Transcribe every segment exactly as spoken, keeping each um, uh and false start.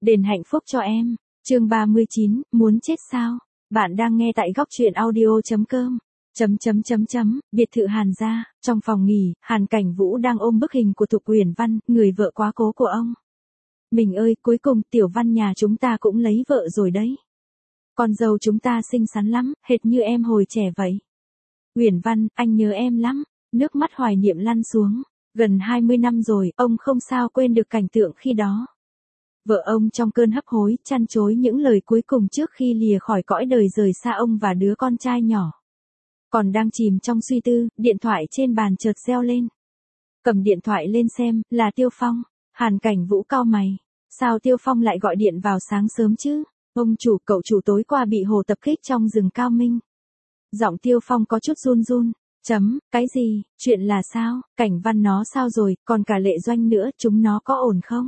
Đền hạnh phúc cho em. Chương ba mươi chín, muốn chết sao? Bạn đang nghe tại góc truyện audio chấm com. Chấm chấm chấm chấm, biệt thự Hàn gia, trong phòng nghỉ, Hàn Cảnh Vũ đang ôm bức hình của Thục Uyển Văn, người vợ quá cố của ông. Mình ơi, cuối cùng Tiểu Văn nhà chúng ta cũng lấy vợ rồi đấy. Con dâu chúng ta xinh xắn lắm, hệt như em hồi trẻ vậy. Uyển Văn, anh nhớ em lắm. Nước mắt hoài niệm lăn xuống. Gần hai mươi năm rồi, ông không sao quên được cảnh tượng khi đó. Vợ ông trong cơn hấp hối, chăn chối những lời cuối cùng trước khi lìa khỏi cõi đời rời xa ông và đứa con trai nhỏ. Còn đang chìm trong suy tư, điện thoại trên bàn chợt reo lên. Cầm điện thoại lên xem, là Tiêu Phong. Hàn Cảnh Vũ cau mày. Sao Tiêu Phong lại gọi điện vào sáng sớm chứ? Ông chủ, cậu chủ tối qua bị hồ tập kích trong rừng Cao Minh. Giọng Tiêu Phong có chút run run. Chấm, cái gì, chuyện là sao, Cảnh Văn nó sao rồi, còn cả Lệ Doanh nữa, chúng nó có ổn không?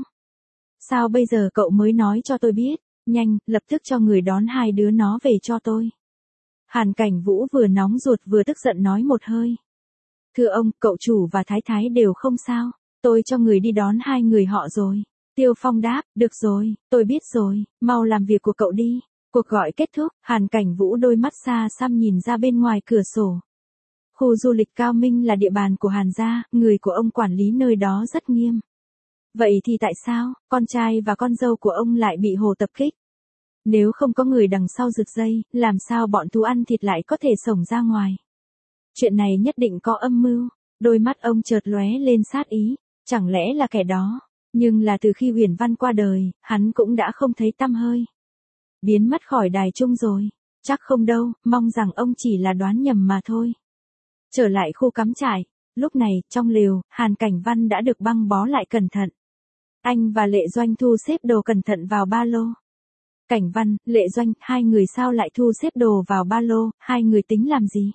Sao bây giờ cậu mới nói cho tôi biết, nhanh, lập tức cho người đón hai đứa nó về cho tôi. Hàn Cảnh Vũ vừa nóng ruột vừa tức giận nói một hơi. Thưa ông, cậu chủ và Thái Thái đều không sao, tôi cho người đi đón hai người họ rồi. Tiêu Phong đáp, được rồi, tôi biết rồi, mau làm việc của cậu đi. Cuộc gọi kết thúc, Hàn Cảnh Vũ đôi mắt xa xăm nhìn ra bên ngoài cửa sổ. Khu du lịch Cao Minh là địa bàn của Hàn gia, người của ông quản lý nơi đó rất nghiêm. Vậy thì tại sao, con trai và con dâu của ông lại bị hồ tập kích? Nếu không có người đằng sau giật dây, làm sao bọn thú ăn thịt lại có thể xổng ra ngoài? Chuyện này nhất định có âm mưu, đôi mắt ông chợt lóe lên sát ý, chẳng lẽ là kẻ đó? Nhưng là từ khi Uyển Văn qua đời, hắn cũng đã không thấy tăm hơi. Biến mất khỏi đài chung rồi, chắc không đâu, mong rằng ông chỉ là đoán nhầm mà thôi. Trở lại khu cắm trại, lúc này, trong lều, Hàn Cảnh Văn đã được băng bó lại cẩn thận. Anh và Lệ Doanh thu xếp đồ cẩn thận vào ba lô. Cảnh Văn, Lệ Doanh, hai người sao lại thu xếp đồ vào ba lô, hai người tính làm gì?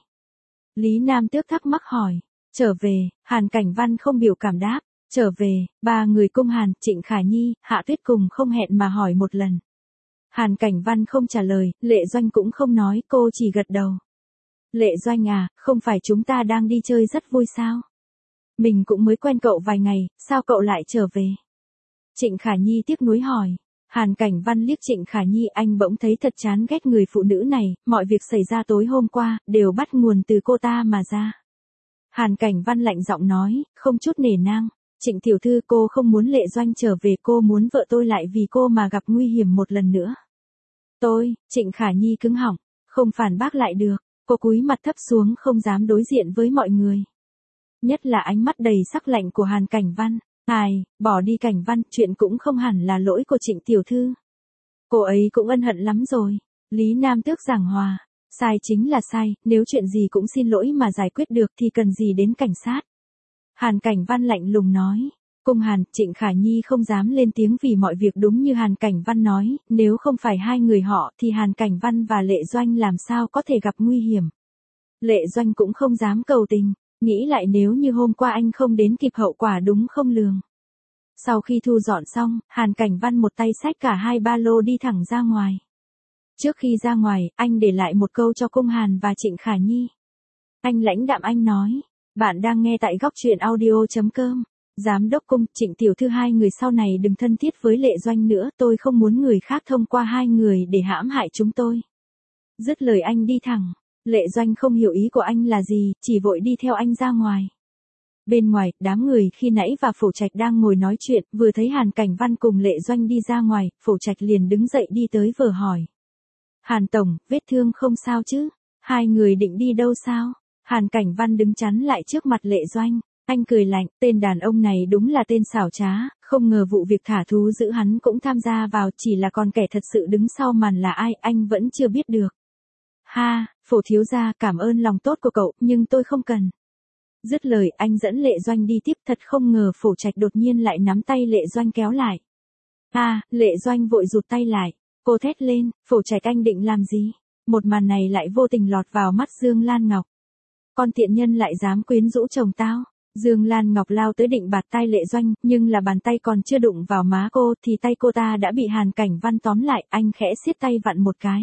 Lý Nam Tước thắc mắc hỏi. Trở về, Hàn Cảnh Văn không biểu cảm đáp. Trở về, ba người cung Hàn, Trịnh Khả Nhi, Hạ Tuyết cùng không hẹn mà hỏi một lần. Hàn Cảnh Văn không trả lời, Lệ Doanh cũng không nói, cô chỉ gật đầu. Lệ Doanh à, không phải chúng ta đang đi chơi rất vui sao? Mình cũng mới quen cậu vài ngày, sao cậu lại trở về? Trịnh Khả Nhi tiếc nuối hỏi. Hàn Cảnh Văn liếc Trịnh Khả Nhi, anh bỗng thấy thật chán ghét người phụ nữ này, mọi việc xảy ra tối hôm qua, đều bắt nguồn từ cô ta mà ra. Hàn Cảnh Văn lạnh giọng nói, không chút nể nang. Trịnh tiểu thư, cô không muốn Lệ Doanh trở về, cô muốn vợ tôi lại vì cô mà gặp nguy hiểm một lần nữa. Tôi, Trịnh Khả Nhi cứng họng, không phản bác lại được, cô cúi mặt thấp xuống không dám đối diện với mọi người. Nhất là ánh mắt đầy sắc lạnh của Hàn Cảnh Văn. Ai, bỏ đi Cảnh Văn, chuyện cũng không hẳn là lỗi của Trịnh tiểu thư. Cô ấy cũng ân hận lắm rồi. Lý Nam Tước giảng hòa, sai chính là sai, nếu chuyện gì cũng xin lỗi mà giải quyết được thì cần gì đến cảnh sát. Hàn Cảnh Văn lạnh lùng nói. Cung Hàn, Trịnh Khả Nhi không dám lên tiếng vì mọi việc đúng như Hàn Cảnh Văn nói, nếu không phải hai người họ thì Hàn Cảnh Văn và Lệ Doanh làm sao có thể gặp nguy hiểm. Lệ Doanh cũng không dám cầu tình, nghĩ lại nếu như hôm qua anh không đến kịp hậu quả đúng không lường. Sau khi thu dọn xong, Hàn Cảnh Văn một tay xách cả hai ba lô đi thẳng ra ngoài. Trước khi ra ngoài, anh để lại một câu cho Cung Hàn và Trịnh Khả Nhi. Anh lãnh đạm anh nói. Bạn đang nghe tại góc truyện audio chấm com. Giám đốc Cung, Trịnh tiểu thư, hai người sau này đừng thân thiết với Lệ Doanh nữa, tôi không muốn người khác thông qua hai người để hãm hại chúng tôi. Dứt lời anh đi thẳng. Lệ Doanh không hiểu ý của anh là gì, chỉ vội đi theo anh ra ngoài. Bên ngoài, đám người khi nãy và Phổ Trạch đang ngồi nói chuyện, vừa thấy Hàn Cảnh Văn cùng Lệ Doanh đi ra ngoài, Phổ Trạch liền đứng dậy đi tới vờ hỏi. Hàn tổng, vết thương không sao chứ? Hai người định đi đâu sao? Hàn Cảnh Văn đứng chắn lại trước mặt Lệ Doanh, anh cười lạnh, tên đàn ông này đúng là tên xảo trá, không ngờ vụ việc thả thú dữ hắn cũng tham gia vào, chỉ là còn kẻ thật sự đứng sau màn là ai anh vẫn chưa biết được. Ha, Phổ thiếu gia, cảm ơn lòng tốt của cậu, nhưng tôi không cần. Dứt lời anh dẫn Lệ Doanh đi tiếp, thật không ngờ Phổ Trạch đột nhiên lại nắm tay Lệ Doanh kéo lại. À, Lệ Doanh vội rụt tay lại, cô thét lên, Phổ Trạch anh định làm gì? Một màn này lại vô tình lọt vào mắt Dương Lan Ngọc. Con tiện nhân lại dám quyến rũ chồng tao. Dương Lan Ngọc lao tới định bạt tay Lệ Doanh, nhưng là bàn tay còn chưa đụng vào má cô thì tay cô ta đã bị Hàn Cảnh Văn tóm lại, anh khẽ siết tay vặn một cái.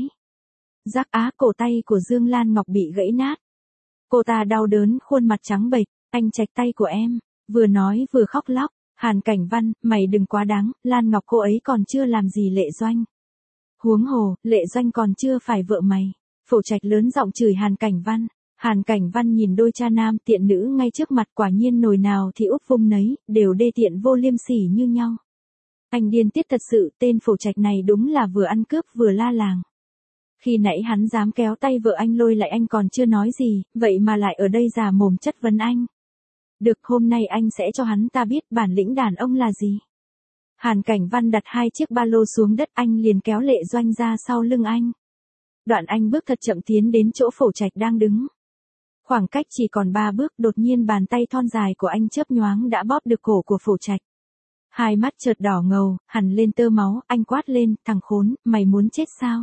Rắc á, cổ tay của Dương Lan Ngọc bị gãy nát. Cô ta đau đớn, khuôn mặt trắng bệch, anh chạch tay của em, vừa nói vừa khóc lóc. Hàn Cảnh Văn, mày đừng quá đáng, Lan Ngọc cô ấy còn chưa làm gì Lệ Doanh. Huống hồ, Lệ Doanh còn chưa phải vợ mày. Phổ Trạch lớn giọng chửi Hàn Cảnh Văn. Hàn Cảnh Văn nhìn đôi cha nam tiện nữ ngay trước mặt, quả nhiên nồi nào thì úp vung nấy, đều đê tiện vô liêm sỉ như nhau. Anh điên tiết thật sự, tên Phổ Trạch này đúng là vừa ăn cướp vừa la làng. Khi nãy hắn dám kéo tay vợ anh lôi lại anh còn chưa nói gì, vậy mà lại ở đây già mồm chất vấn anh. Được, hôm nay anh sẽ cho hắn ta biết bản lĩnh đàn ông là gì. Hàn Cảnh Văn đặt hai chiếc ba lô xuống đất, anh liền kéo Lệ Doanh ra sau lưng anh. Đoạn anh bước thật chậm tiến đến chỗ Phổ Trạch đang đứng. Khoảng cách chỉ còn ba bước, đột nhiên bàn tay thon dài của anh chớp nhoáng đã bóp được cổ của Phổ Trạch. Hai mắt chợt đỏ ngầu, hằn lên tơ máu, anh quát lên, thằng khốn, mày muốn chết sao?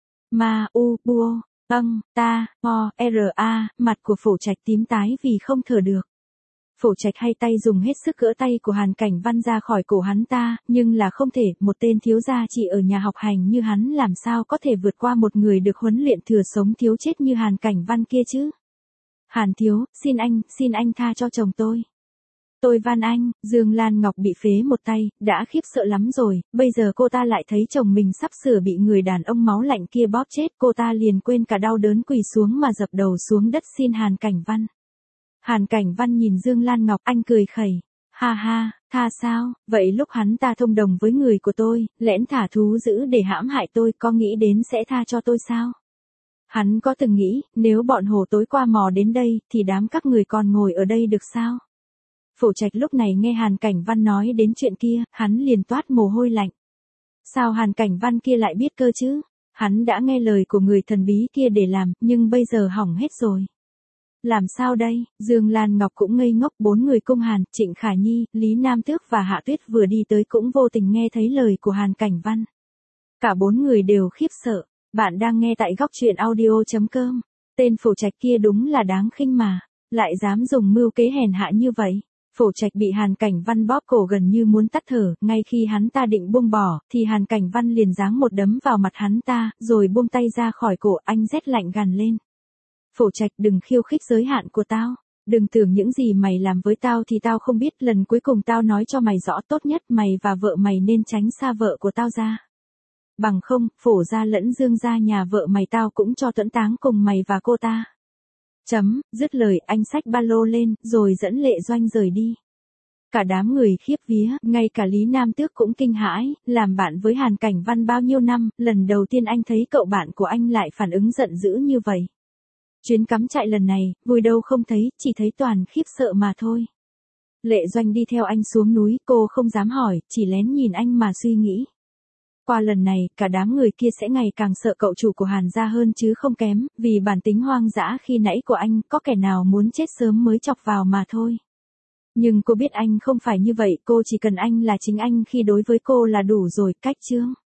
Ma, u, bua, âng, ta, o, r, a, mặt của Phổ Trạch tím tái vì không thở được. Phổ Trạch hay tay dùng hết sức gỡ tay của Hàn Cảnh Văn ra khỏi cổ hắn ta, nhưng là không thể, một tên thiếu gia chỉ ở nhà học hành như hắn làm sao có thể vượt qua một người được huấn luyện thừa sống thiếu chết như Hàn Cảnh Văn kia chứ. Hàn thiếu, xin anh, xin anh tha cho chồng tôi. Tôi van anh. Dương Lan Ngọc bị phế một tay, đã khiếp sợ lắm rồi, bây giờ cô ta lại thấy chồng mình sắp sửa bị người đàn ông máu lạnh kia bóp chết, cô ta liền quên cả đau đớn quỳ xuống mà dập đầu xuống đất xin Hàn Cảnh Văn. Hàn Cảnh Văn nhìn Dương Lan Ngọc, anh cười khẩy. Ha ha, tha sao, vậy lúc hắn ta thông đồng với người của tôi, lẽn thả thú dữ để hãm hại tôi, có nghĩ đến sẽ tha cho tôi sao? Hắn có từng nghĩ, nếu bọn hổ tối qua mò đến đây, thì đám các người còn ngồi ở đây được sao? Phổ Trạch lúc này nghe Hàn Cảnh Văn nói đến chuyện kia, hắn liền toát mồ hôi lạnh. Sao Hàn Cảnh Văn kia lại biết cơ chứ? Hắn đã nghe lời của người thần bí kia để làm, nhưng bây giờ hỏng hết rồi. Làm sao đây? Dương Lan Ngọc cũng ngây ngốc, bốn người cung Hàn, Trịnh Khả Nhi, Lý Nam Tước và Hạ Tuyết vừa đi tới cũng vô tình nghe thấy lời của Hàn Cảnh Văn. Cả bốn người đều khiếp sợ. Bạn đang nghe tại góc truyện audio chấm com. Tên Phổ Trạch kia đúng là đáng khinh mà, lại dám dùng mưu kế hèn hạ như vậy. Phổ Trạch bị Hàn Cảnh Văn bóp cổ gần như muốn tắt thở, ngay khi hắn ta định buông bỏ, thì Hàn Cảnh Văn liền giáng một đấm vào mặt hắn ta, rồi buông tay ra khỏi cổ, anh rét lạnh gằn lên. Phổ Trạch, đừng khiêu khích giới hạn của tao, đừng tưởng những gì mày làm với tao thì tao không biết, lần cuối cùng tao nói cho mày rõ, tốt nhất mày và vợ mày nên tránh xa vợ của tao ra. Bằng không, Phổ gia lẫn Dương gia nhà vợ mày tao cũng cho tuẫn táng cùng mày và cô ta. Chấm, dứt lời anh xách ba lô lên, rồi dẫn Lệ Doanh rời đi. Cả đám người khiếp vía, ngay cả Lý Nam Tước cũng kinh hãi, làm bạn với Hàn Cảnh Văn bao nhiêu năm, lần đầu tiên anh thấy cậu bạn của anh lại phản ứng giận dữ như vậy. Chuyến cắm trại lần này, vui đâu không thấy, chỉ thấy toàn khiếp sợ mà thôi. Lệ Doanh đi theo anh xuống núi, cô không dám hỏi, chỉ lén nhìn anh mà suy nghĩ. Qua lần này, cả đám người kia sẽ ngày càng sợ cậu chủ của Hàn gia hơn chứ không kém, vì bản tính hoang dã khi nãy của anh, có kẻ nào muốn chết sớm mới chọc vào mà thôi. Nhưng cô biết anh không phải như vậy, cô chỉ cần anh là chính anh khi đối với cô là đủ rồi, cách chương.